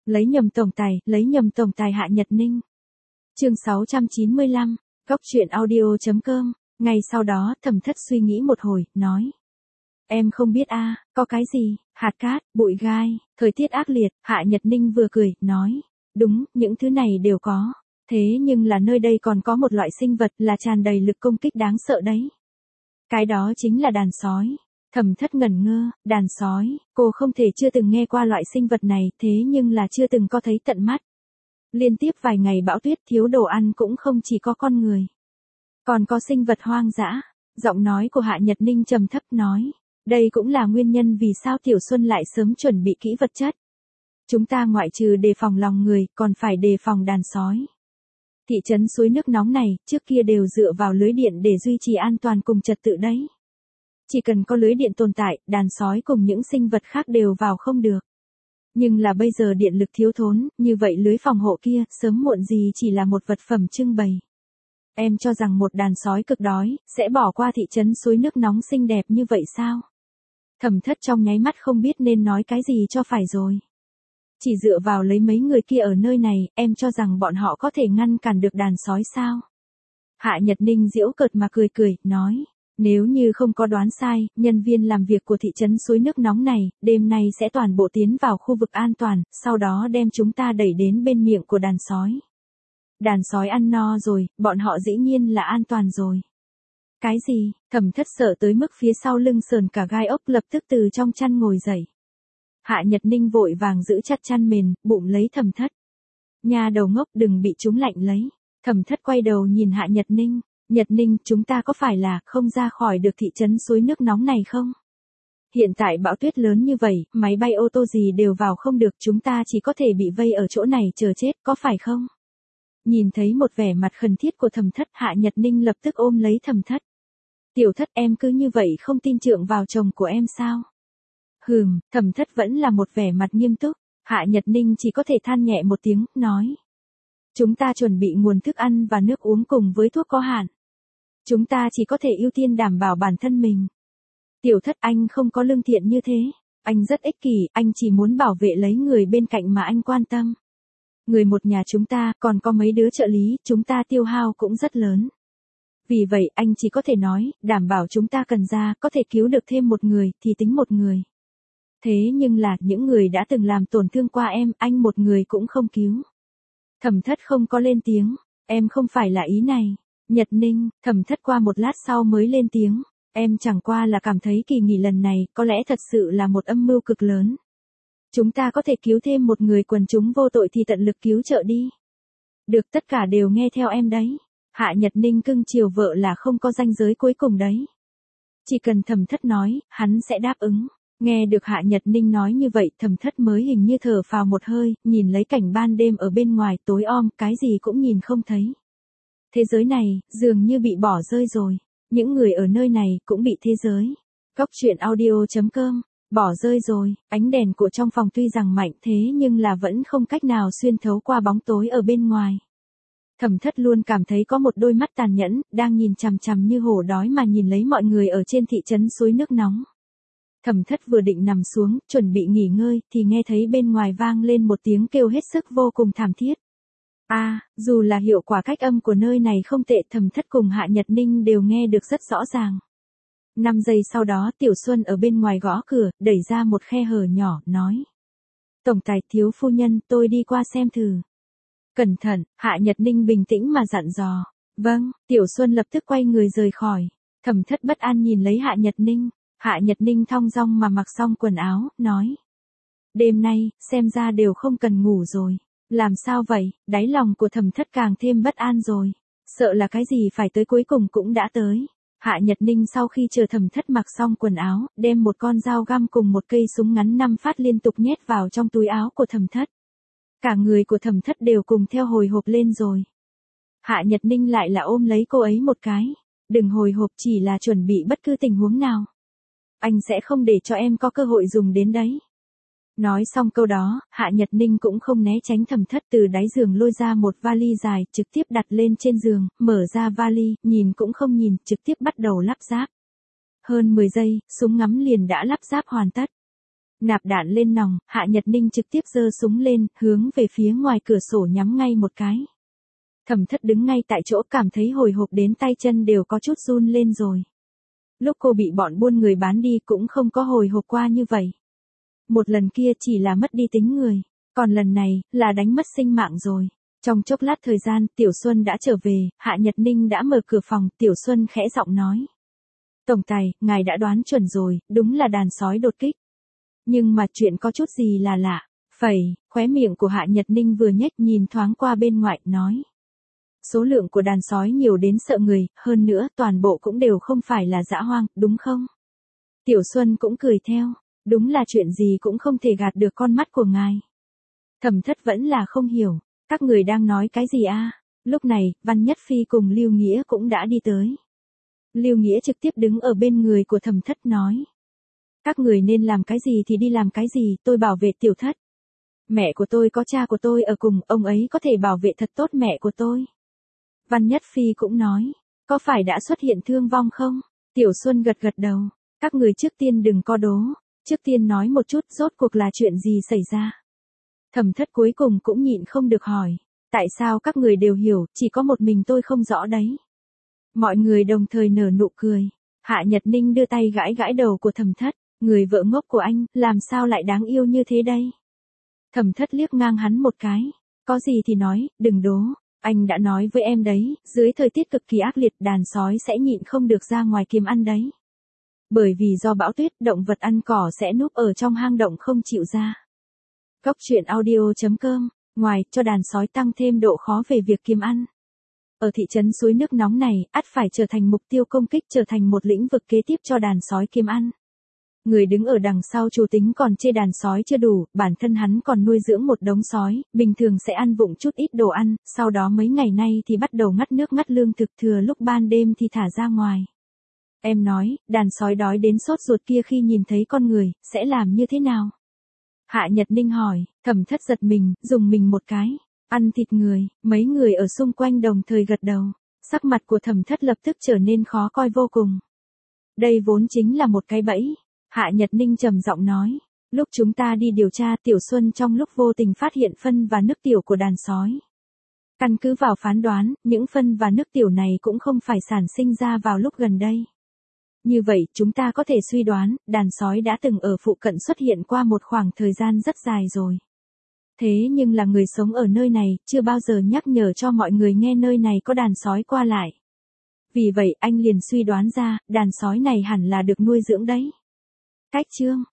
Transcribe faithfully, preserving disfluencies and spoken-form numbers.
lấy nhầm tổng tài, lấy nhầm tổng tài Hạ Nhật Ninh. Chương sáu trăm chín mươi lăm, Góc truyện audio chấm com. Ngay sau đó, Thẩm Thất suy nghĩ một hồi, nói: "Em không biết a, có cái gì? Hạt cát, bụi gai, thời tiết ác liệt." Hạ Nhật Ninh vừa cười, nói: "Đúng, những thứ này đều có. Thế nhưng là nơi đây còn có một loại sinh vật là tràn đầy lực công kích đáng sợ đấy. Cái đó chính là đàn sói." Thẩm Thất ngẩn ngơ, đàn sói, cô không thể chưa từng nghe qua loại sinh vật này, thế nhưng là chưa từng có thấy tận mắt. Liên tiếp vài ngày bão tuyết thiếu đồ ăn cũng không chỉ có con người, còn có sinh vật hoang dã. Giọng nói của Hạ Nhật Ninh trầm thấp nói: "Đây cũng là nguyên nhân vì sao Tiểu Xuân lại sớm chuẩn bị kỹ vật chất. Chúng ta ngoại trừ đề phòng lòng người, còn phải đề phòng đàn sói. Thị trấn suối nước nóng này, trước kia đều dựa vào lưới điện để duy trì an toàn cùng trật tự đấy. Chỉ cần có lưới điện tồn tại, đàn sói cùng những sinh vật khác đều vào không được. Nhưng là bây giờ điện lực thiếu thốn, như vậy lưới phòng hộ kia, sớm muộn gì chỉ là một vật phẩm trưng bày. Em cho rằng một đàn sói cực đói, sẽ bỏ qua thị trấn suối nước nóng xinh đẹp như vậy sao?" Thẩm Thất trong nháy mắt không biết nên nói cái gì cho phải rồi. Chỉ dựa vào lấy mấy người kia ở nơi này, em cho rằng bọn họ có thể ngăn cản được đàn sói sao? Hạ Nhật Ninh giễu cợt mà cười cười, nói: "Nếu như không có đoán sai, nhân viên làm việc của thị trấn suối nước nóng này, đêm nay sẽ toàn bộ tiến vào khu vực an toàn, sau đó đem chúng ta đẩy đến bên miệng của đàn sói. Đàn sói ăn no rồi, bọn họ dĩ nhiên là an toàn rồi." "Cái gì?" Thẩm Thất sợ tới mức phía sau lưng sờn cả gai ốc, lập tức từ trong chăn ngồi dậy. Hạ Nhật Ninh vội vàng giữ chặt chăn mền, bụng lấy Thẩm Thất. "Nhà đầu ngốc, đừng bị chúng lạnh lấy." Thẩm Thất quay đầu nhìn Hạ Nhật Ninh. "Nhật Ninh, chúng ta có phải là không ra khỏi được thị trấn suối nước nóng này không? Hiện tại bão tuyết lớn như vậy, máy bay ô tô gì đều vào không được, chúng ta chỉ có thể bị vây ở chỗ này chờ chết, có phải không?" Nhìn thấy một vẻ mặt khẩn thiết của Thẩm Thất, Hạ Nhật Ninh lập tức ôm lấy Thẩm Thất. "Tiểu Thất, em cứ như vậy không tin trượng vào chồng của em sao?" "Hừm." Thẩm Thất vẫn là một vẻ mặt nghiêm túc. Hạ Nhật Ninh chỉ có thể than nhẹ một tiếng, nói: "Chúng ta chuẩn bị nguồn thức ăn và nước uống cùng với thuốc có hạn. Chúng ta chỉ có thể ưu tiên đảm bảo bản thân mình. Tiểu Thất, anh không có lương thiện như thế. Anh rất ích kỷ, anh chỉ muốn bảo vệ lấy người bên cạnh mà anh quan tâm. Người một nhà chúng ta, còn có mấy đứa trợ lý, chúng ta tiêu hao cũng rất lớn. Vì vậy, anh chỉ có thể nói, đảm bảo chúng ta cần ra, có thể cứu được thêm một người, thì tính một người. Thế nhưng là, những người đã từng làm tổn thương qua em, anh một người cũng không cứu." Thẩm Thất không có lên tiếng. "Em không phải là ý này, Nhật Ninh." Thẩm Thất qua một lát sau mới lên tiếng. "Em chẳng qua là cảm thấy kỳ nghỉ lần này, có lẽ thật sự là một âm mưu cực lớn. Chúng ta có thể cứu thêm một người, quần chúng vô tội thì tận lực cứu trợ đi. Được, tất cả đều nghe theo em đấy." Hạ Nhật Ninh cưng chiều vợ là không có ranh giới cuối cùng đấy. Chỉ cần Thẩm Thất nói, hắn sẽ đáp ứng. Nghe được Hạ Nhật Ninh nói như vậy, Thẩm Thất mới hình như thở phào một hơi, nhìn lấy cảnh ban đêm ở bên ngoài tối om, cái gì cũng nhìn không thấy. Thế giới này, dường như bị bỏ rơi rồi. Những người ở nơi này cũng bị thế giới. Góc truyện audio chấm com. Bỏ rơi rồi, ánh đèn của trong phòng tuy rằng mạnh thế nhưng là vẫn không cách nào xuyên thấu qua bóng tối ở bên ngoài. Thẩm Thất luôn cảm thấy có một đôi mắt tàn nhẫn, đang nhìn chằm chằm như hổ đói mà nhìn lấy mọi người ở trên thị trấn suối nước nóng. Thẩm Thất vừa định nằm xuống, chuẩn bị nghỉ ngơi, thì nghe thấy bên ngoài vang lên một tiếng kêu hết sức vô cùng thảm thiết. A, à, dù là hiệu quả cách âm của nơi này không tệ, Thẩm Thất cùng Hạ Nhật Ninh đều nghe được rất rõ ràng. Năm giây sau đó, Tiểu Xuân ở bên ngoài gõ cửa, đẩy ra một khe hở nhỏ, nói: "Tổng tài, thiếu phu nhân, tôi đi qua xem thử." "Cẩn thận." Hạ Nhật Ninh bình tĩnh mà dặn dò. "Vâng." Tiểu Xuân lập tức quay người rời khỏi. Thẩm Thất bất an nhìn lấy Hạ Nhật Ninh. Hạ Nhật Ninh thong dong mà mặc xong quần áo, nói: "Đêm nay, xem ra đều không cần ngủ rồi." "Làm sao vậy?" Đáy lòng của Thẩm Thất càng thêm bất an rồi. Sợ là cái gì phải tới cuối cùng cũng đã tới. Hạ Nhật Ninh sau khi chờ Thẩm Thất mặc xong quần áo, đem một con dao găm cùng một cây súng ngắn năm phát liên tục nhét vào trong túi áo của Thẩm Thất. Cả người của Thẩm Thất đều cùng theo hồi hộp lên rồi. Hạ Nhật Ninh lại là ôm lấy cô ấy một cái. "Đừng hồi hộp, chỉ là chuẩn bị bất cứ tình huống nào. Anh sẽ không để cho em có cơ hội dùng đến đấy." Nói xong câu đó, Hạ Nhật Ninh cũng không né tránh Thẩm Thất, từ đáy giường lôi ra một vali dài, trực tiếp đặt lên trên giường, mở ra vali, nhìn cũng không nhìn, trực tiếp bắt đầu lắp ráp. Hơn mười giây, súng ngắm liền đã lắp ráp hoàn tất. Nạp đạn lên nòng, Hạ Nhật Ninh trực tiếp giơ súng lên, hướng về phía ngoài cửa sổ nhắm ngay một cái. Thẩm Thất đứng ngay tại chỗ cảm thấy hồi hộp đến tay chân đều có chút run lên rồi. Lúc cô bị bọn buôn người bán đi cũng không có hồi hộp qua như vậy. Một lần kia chỉ là mất đi tính người, còn lần này, là đánh mất sinh mạng rồi. Trong chốc lát thời gian, Tiểu Xuân đã trở về, Hạ Nhật Ninh đã mở cửa phòng, Tiểu Xuân khẽ giọng nói. Tổng tài, ngài đã đoán chuẩn rồi, đúng là đàn sói đột kích. Nhưng mà chuyện có chút gì là lạ. Phẩy, khóe miệng của Hạ Nhật Ninh vừa nhếch nhìn thoáng qua bên ngoài, nói. Số lượng của đàn sói nhiều đến sợ người, hơn nữa toàn bộ cũng đều không phải là dã hoang, đúng không? Tiểu Xuân cũng cười theo, đúng là chuyện gì cũng không thể gạt được con mắt của ngài. Thẩm Thất vẫn là không hiểu, các người đang nói cái gì a? Lúc này, Văn Nhất Phi cùng Lưu Nghĩa cũng đã đi tới. Lưu Nghĩa trực tiếp đứng ở bên người của Thẩm Thất nói. Các người nên làm cái gì thì đi làm cái gì, tôi bảo vệ Tiểu Thất. Mẹ của tôi có cha của tôi ở cùng, ông ấy có thể bảo vệ thật tốt mẹ của tôi. Văn Nhất Phi cũng nói, có phải đã xuất hiện thương vong không? Tiểu Xuân gật gật đầu, các người trước tiên đừng co đố, trước tiên nói một chút rốt cuộc là chuyện gì xảy ra. Thẩm Thất cuối cùng cũng nhịn không được hỏi, tại sao các người đều hiểu, chỉ có một mình tôi không rõ đấy. Mọi người đồng thời nở nụ cười, Hạ Nhật Ninh đưa tay gãi gãi đầu của Thẩm Thất, người vợ ngốc của anh, làm sao lại đáng yêu như thế đây? Thẩm Thất liếc ngang hắn một cái, có gì thì nói, đừng đố. Anh đã nói với em đấy, dưới thời tiết cực kỳ ác liệt đàn sói sẽ nhịn không được ra ngoài kiếm ăn đấy. Bởi vì do bão tuyết, động vật ăn cỏ sẽ núp ở trong hang động không chịu ra. Góc truyện audio chấm com, ngoài cho đàn sói tăng thêm độ khó về việc kiếm ăn. Ở thị trấn suối nước nóng này, ắt phải trở thành mục tiêu công kích, trở thành một lĩnh vực kế tiếp cho đàn sói kiếm ăn. Người đứng ở đằng sau chủ tính còn chê đàn sói chưa đủ, bản thân hắn còn nuôi dưỡng một đống sói, bình thường sẽ ăn vụng chút ít đồ ăn, sau đó mấy ngày nay thì bắt đầu ngắt nước ngắt lương thực, thừa lúc ban đêm thì thả ra ngoài. Em nói, đàn sói đói đến sốt ruột kia khi nhìn thấy con người, sẽ làm như thế nào? Hạ Nhật Ninh hỏi, Thẩm Thất giật mình, dùng mình một cái, ăn thịt người, mấy người ở xung quanh đồng thời gật đầu, sắc mặt của Thẩm Thất lập tức trở nên khó coi vô cùng. Đây vốn chính là một cái bẫy. Hạ Nhật Ninh trầm giọng nói, lúc chúng ta đi điều tra Tiểu Xuân trong lúc vô tình phát hiện phân và nước tiểu của đàn sói. Căn cứ vào phán đoán, những phân và nước tiểu này cũng không phải sản sinh ra vào lúc gần đây. Như vậy, chúng ta có thể suy đoán, đàn sói đã từng ở phụ cận xuất hiện qua một khoảng thời gian rất dài rồi. Thế nhưng là người sống ở nơi này, chưa bao giờ nhắc nhở cho mọi người nghe nơi này có đàn sói qua lại. Vì vậy, anh liền suy đoán ra, đàn sói này hẳn là được nuôi dưỡng đấy. Cách chương